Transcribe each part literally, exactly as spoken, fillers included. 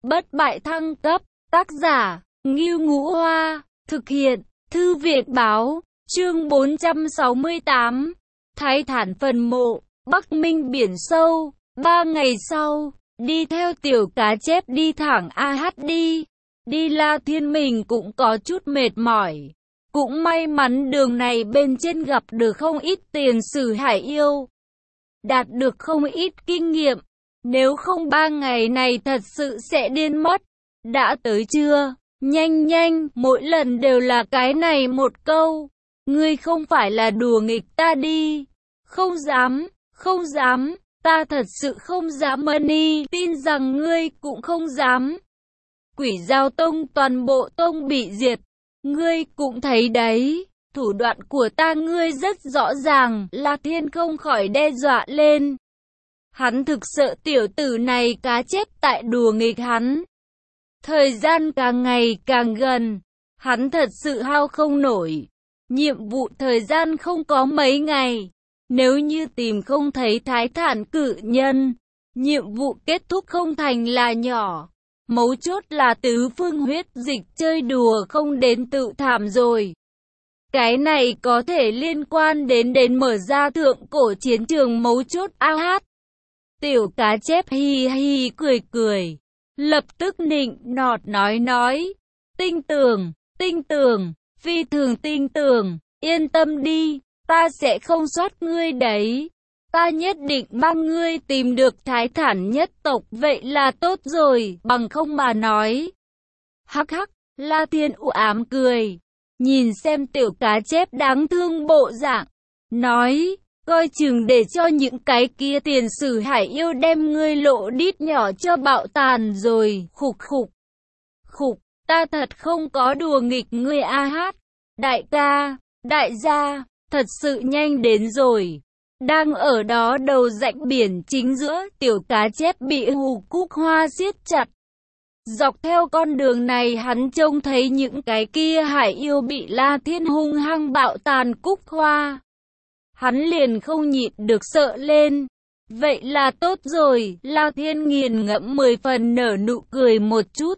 Bất bại thăng cấp, tác giả, Ngưu Ngũ Hoa, thực hiện, Thư viện Báo, chương bốn trăm sáu mươi tám, Thái Thản phần mộ, Bắc Minh biển sâu. Ba ngày sau, đi theo tiểu cá chép đi thẳng a hát đi, đi La Thiên mình cũng có chút mệt mỏi. Cũng may mắn đường này bên trên gặp được không ít tiền sử hải yêu, đạt được không ít kinh nghiệm, nếu không ba ngày này thật sự sẽ điên mất. Đã tới chưa? Nhanh nhanh, mỗi lần đều là cái này một câu. Ngươi không phải là đùa nghịch ta đi. Không dám, không dám, ta thật sự không dám Mani, tin rằng ngươi cũng không dám. Quỷ Giao Tông toàn bộ tông bị diệt, ngươi cũng thấy đấy, thủ đoạn của ta ngươi rất rõ ràng. La Thiên không khỏi đe dọa lên. Hắn thực sợ tiểu tử này cá chép tại đùa nghịch hắn. Thời gian càng ngày càng gần, hắn thật sự hao không nổi. Nhiệm vụ thời gian không có mấy ngày. Nếu như tìm không thấy Thái Thản cự nhân, nhiệm vụ kết thúc không thành là nhỏ. Mấu chốt là tứ phương huyết dịch chơi đùa không đến tự thảm rồi. Cái này có thể liên quan đến đến mở ra thượng cổ chiến trường mấu chốt a hát. Tiểu cá chép hi hi cười cười, lập tức nịnh nọt nói nói, tinh tường, tinh tường, phi thường tinh tường, yên tâm đi, ta sẽ không soát ngươi đấy. Ta nhất định mang ngươi tìm được Thái Thản nhất tộc, vậy là tốt rồi, bằng không mà nói. Hắc hắc, La Thiên u ám cười, nhìn xem tiểu cá chép đáng thương bộ dạng, nói, coi chừng để cho những cái kia tiền sử hải yêu đem ngươi lộ đít nhỏ cho bạo tàn rồi. Khục khục, khục, ta thật không có đùa nghịch ngươi a hát. Đại ca, đại gia, thật sự nhanh đến rồi. Đang ở đó đầu rãnh biển chính giữa, tiểu cá chép bị hù cúc hoa siết chặt. Dọc theo con đường này hắn trông thấy những cái kia hải yêu bị La Thiên hung hăng bạo tàn cúc hoa. Hắn liền không nhịn được sợ lên. Vậy là tốt rồi, La Thiên nghiền ngẫm mười phần nở nụ cười một chút.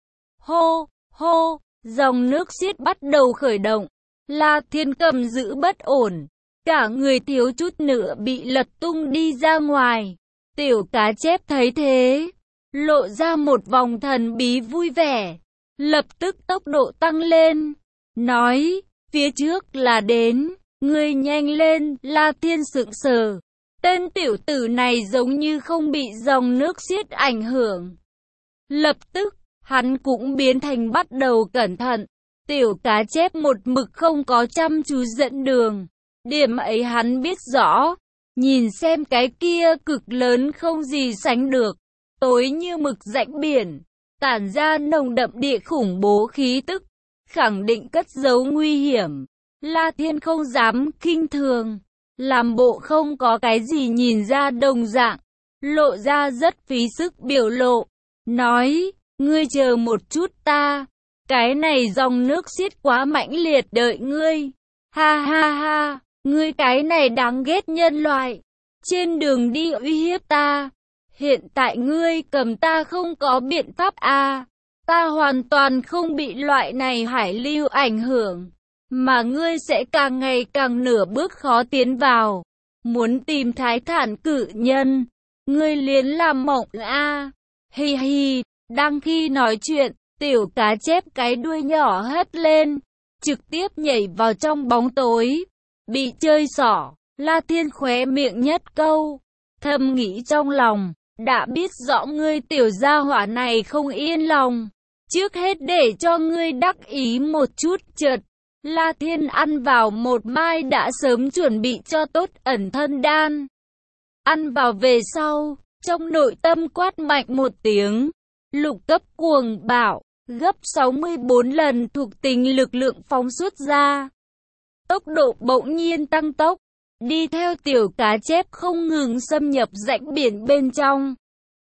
Hô, hô, dòng nước xiết bắt đầu khởi động. La Thiên cầm giữ bất ổn. Cả người thiếu chút nữa bị lật tung đi ra ngoài. Tiểu cá chép thấy thế, lộ ra một vòng thần bí vui vẻ. Lập tức tốc độ tăng lên. Nói, phía trước là đến. Ngươi nhanh lên. La Thiên sững sờ. Tên tiểu tử này giống như không bị dòng nước xiết ảnh hưởng. Lập tức, hắn cũng biến thành bắt đầu cẩn thận. Tiểu cá chép một mực không có chăm chú dẫn đường. Điểm ấy hắn biết rõ. Nhìn xem cái kia cực lớn không gì sánh được. Tối như mực rãnh biển, tản ra nồng đậm địa khủng bố khí tức, khẳng định cất giấu nguy hiểm. La Thiên không dám khinh thường, làm bộ không có cái gì nhìn ra đồng dạng, lộ ra rất phí sức biểu lộ, nói, ngươi chờ một chút ta, cái này dòng nước xiết quá mãnh liệt đợi ngươi, ha ha ha, ngươi cái này đáng ghét nhân loại, trên đường đi uy hiếp ta. Hiện tại ngươi cầm ta không có biện pháp a, à, ta hoàn toàn không bị loại này hải lưu ảnh hưởng, mà ngươi sẽ càng ngày càng nửa bước khó tiến vào. Muốn tìm Thái Thản cự nhân, ngươi liền làm mộng a. À. Hi hi, đang khi nói chuyện, tiểu cá chép cái đuôi nhỏ hất lên, trực tiếp nhảy vào trong bóng tối, bị chơi xỏ. La Thiên khóe miệng nhất câu, thầm nghĩ trong lòng. Đã biết rõ ngươi tiểu gia hỏa này không yên lòng. Trước hết để cho ngươi đắc ý một chút chợt. La Thiên ăn vào một mai đã sớm chuẩn bị cho tốt ẩn thân đan. Ăn vào về sau, trong nội tâm quát mạnh một tiếng. Lục cấp cuồng bạo, gấp sáu mươi bốn lần thuộc tính lực lượng phóng xuất ra. Tốc độ bỗng nhiên tăng tốc. Đi theo tiểu cá chép không ngừng xâm nhập rãnh biển bên trong.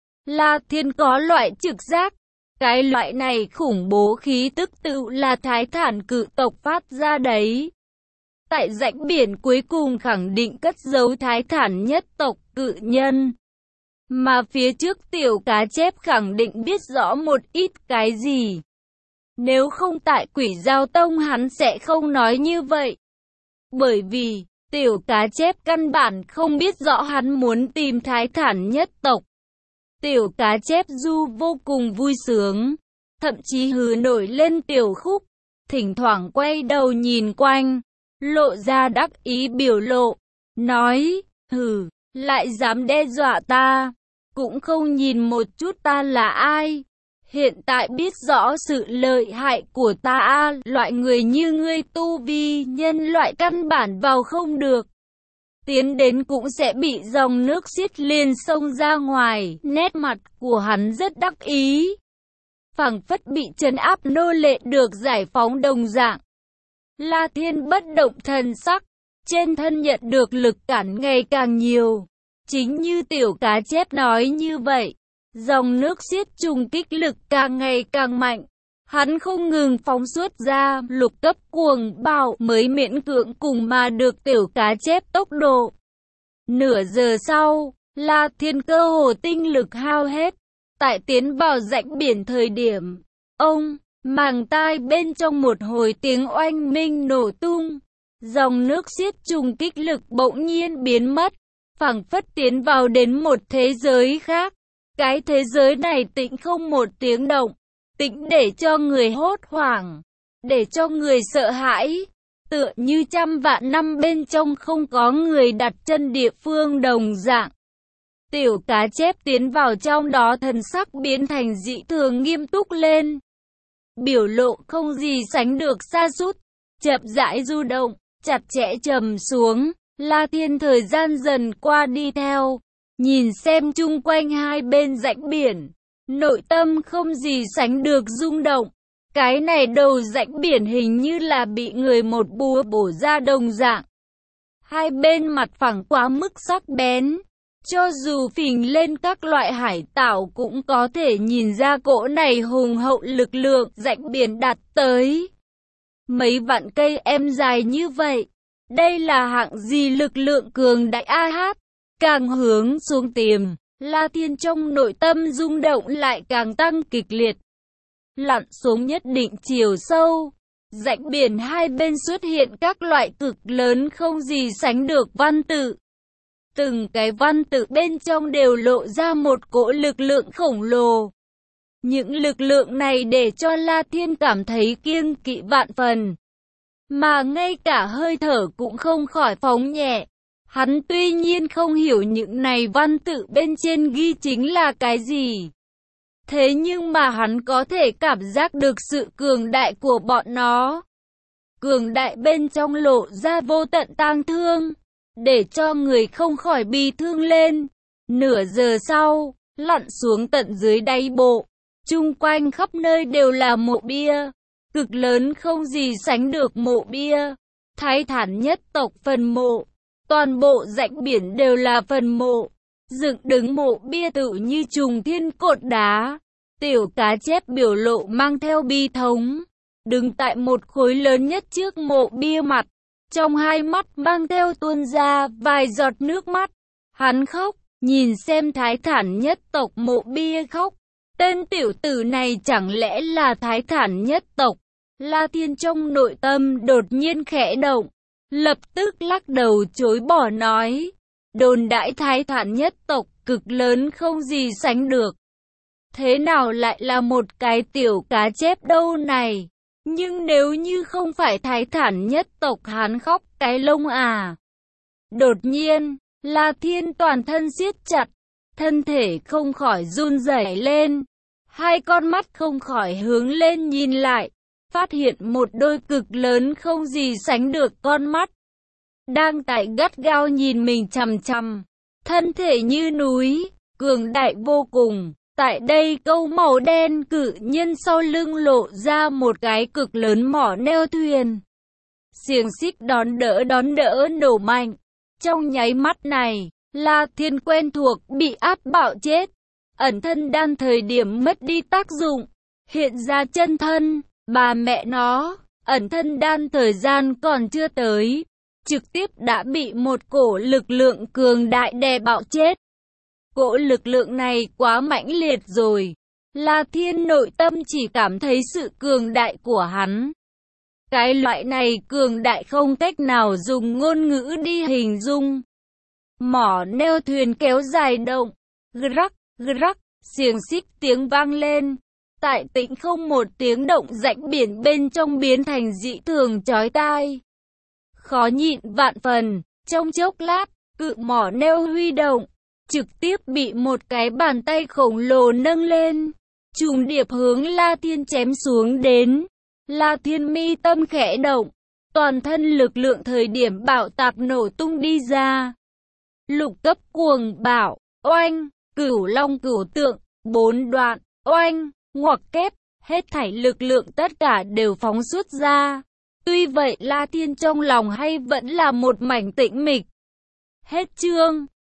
La Thiên có loại trực giác. Cái loại này khủng bố khí tức tự là Thái Thản cự tộc phát ra đấy. Tại rãnh biển cuối cùng khẳng định cất giấu Thái Thản nhất tộc cự nhân. Mà phía trước tiểu cá chép khẳng định biết rõ một ít cái gì. Nếu không tại Quỷ Dao Tông hắn sẽ không nói như vậy. Bởi vì, tiểu cá chép căn bản không biết rõ hắn muốn tìm Thái Thản nhất tộc. Tiểu cá chép du vô cùng vui sướng, thậm chí hừ nổi lên tiểu khúc, thỉnh thoảng quay đầu nhìn quanh, lộ ra đắc ý biểu lộ, nói, hừ, lại dám đe dọa ta, cũng không nhìn một chút ta là ai. Hiện tại biết rõ sự lợi hại của ta a, loại người như ngươi tu vi nhân loại căn bản vào không được. Tiến đến cũng sẽ bị dòng nước xiết liền sông ra ngoài, nét mặt của hắn rất đắc ý. Phảng phất bị trấn áp nô lệ được giải phóng đồng dạng. La Thiên bất động thần sắc, trên thân nhận được lực cản ngày càng nhiều. Chính như tiểu cá chép nói như vậy, dòng nước xiết trùng kích lực càng ngày càng mạnh. Hắn không ngừng phóng xuất ra lục cấp cuồng bạo mới miễn cưỡng cùng mà được tiểu cá chép tốc độ. Nửa giờ sau, La Thiên cơ hồ tinh lực hao hết. Tại tiến vào rãnh biển thời điểm, ông, màng tai bên trong một hồi tiếng oanh minh nổ tung. Dòng nước xiết trùng kích lực bỗng nhiên biến mất, phảng phất tiến vào đến một thế giới khác. Cái thế giới này tĩnh không một tiếng động, tĩnh để cho người hốt hoảng, để cho người sợ hãi, tựa như trăm vạn năm bên trong không có người đặt chân địa phương đồng dạng. Tiểu cá chép tiến vào trong đó thần sắc biến thành dị thường nghiêm túc lên. Biểu lộ không gì sánh được sa sút, chậm rãi du động, chặt chẽ trầm xuống. La Thiên thời gian dần qua đi theo, nhìn xem chung quanh hai bên rãnh biển, nội tâm không gì sánh được rung động. Cái này đầu rãnh biển hình như là bị người một búa bổ ra đồng dạng. Hai bên mặt phẳng quá mức sắc bén, cho dù phình lên các loại hải tảo cũng có thể nhìn ra cỗ này hùng hậu lực lượng rãnh biển đạt tới mấy vạn cây em dài như vậy. Đây là hạng gì lực lượng cường đại a hát, càng hướng xuống tiềm, La Thiên trong nội tâm rung động lại càng tăng kịch liệt. Lặn xuống nhất định chiều sâu, rãnh biển hai bên xuất hiện các loại cực lớn không gì sánh được văn tự. Từng cái văn tự bên trong đều lộ ra một cỗ lực lượng khổng lồ. Những lực lượng này để cho La Thiên cảm thấy kiêng kỵ vạn phần. Mà ngay cả hơi thở cũng không khỏi phóng nhẹ. Hắn tuy nhiên không hiểu những này văn tự bên trên ghi chính là cái gì. Thế nhưng mà hắn có thể cảm giác được sự cường đại của bọn nó. Cường đại bên trong lộ ra vô tận tang thương, để cho người không khỏi bi thương lên. Nửa giờ sau, lặn xuống tận dưới đáy bộ, chung quanh khắp nơi đều là mộ bia, cực lớn không gì sánh được mộ bia. Thái Thản nhất tộc phần mộ, toàn bộ rãnh biển đều là phần mộ, dựng đứng mộ bia tự như trùng thiên cột đá. Tiểu cá chép biểu lộ mang theo bi thống, đứng tại một khối lớn nhất trước mộ bia mặt, trong hai mắt mang theo tuôn ra vài giọt nước mắt. Hắn khóc, nhìn xem Thái Thản nhất tộc mộ bia khóc. Tên tiểu tử này chẳng lẽ là Thái Thản nhất tộc? La Thiên trong nội tâm đột nhiên khẽ động, lập tức lắc đầu chối bỏ nói. Đồn đãi Thái Thản nhất tộc cực lớn không gì sánh được. Thế nào lại là một cái tiểu cá chép đâu này? Nhưng nếu như không phải Thái Thản nhất tộc hắn khóc cái lông à. Đột nhiên, La Thiên toàn thân siết chặt, thân thể không khỏi run rẩy lên. Hai con mắt không khỏi hướng lên nhìn lại, phát hiện một đôi cực lớn không gì sánh được con mắt. Đang tại gắt gao nhìn mình chằm chằm, thân thể như núi, cường đại vô cùng. Tại đây câu màu đen cự nhân sau lưng lộ ra một cái cực lớn mỏ neo thuyền. Xiềng xích đón đỡ đón đỡ nổ mạnh. Trong nháy mắt này, La Thiên quen thuộc bị áp bạo chết. Ẩn thân đan thời điểm mất đi tác dụng. Hiện ra chân thân, bà mẹ nó, ẩn thân đan thời gian còn chưa tới. Trực tiếp đã bị một cổ lực lượng cường đại đè bạo chết. Cỗ lực lượng này quá mãnh liệt rồi. La Thiên nội tâm chỉ cảm thấy sự cường đại của hắn. Cái loại này cường đại không cách nào dùng ngôn ngữ đi hình dung. Mỏ neo thuyền kéo dài động. Rắc, rắc, xiềng xích tiếng vang lên. Tại tĩnh không một tiếng động rãnh biển bên trong biến thành dị thường chói tai. Khó nhịn vạn phần, trong chốc lát, cự mỏ neo huy động, trực tiếp bị một cái bàn tay khổng lồ nâng lên, trùng điệp hướng La Thiên chém xuống đến. La Thiên mi tâm khẽ động, toàn thân lực lượng thời điểm bạo tạc nổ tung đi ra. Lục cấp cuồng bạo, oanh, cửu long cửu tượng, bốn đoạn, oanh, ngoặc kép, hết thảy lực lượng tất cả đều phóng xuất ra. Tuy vậy La Thiên trong lòng hay vẫn là một mảnh tĩnh mịch. Hết chương.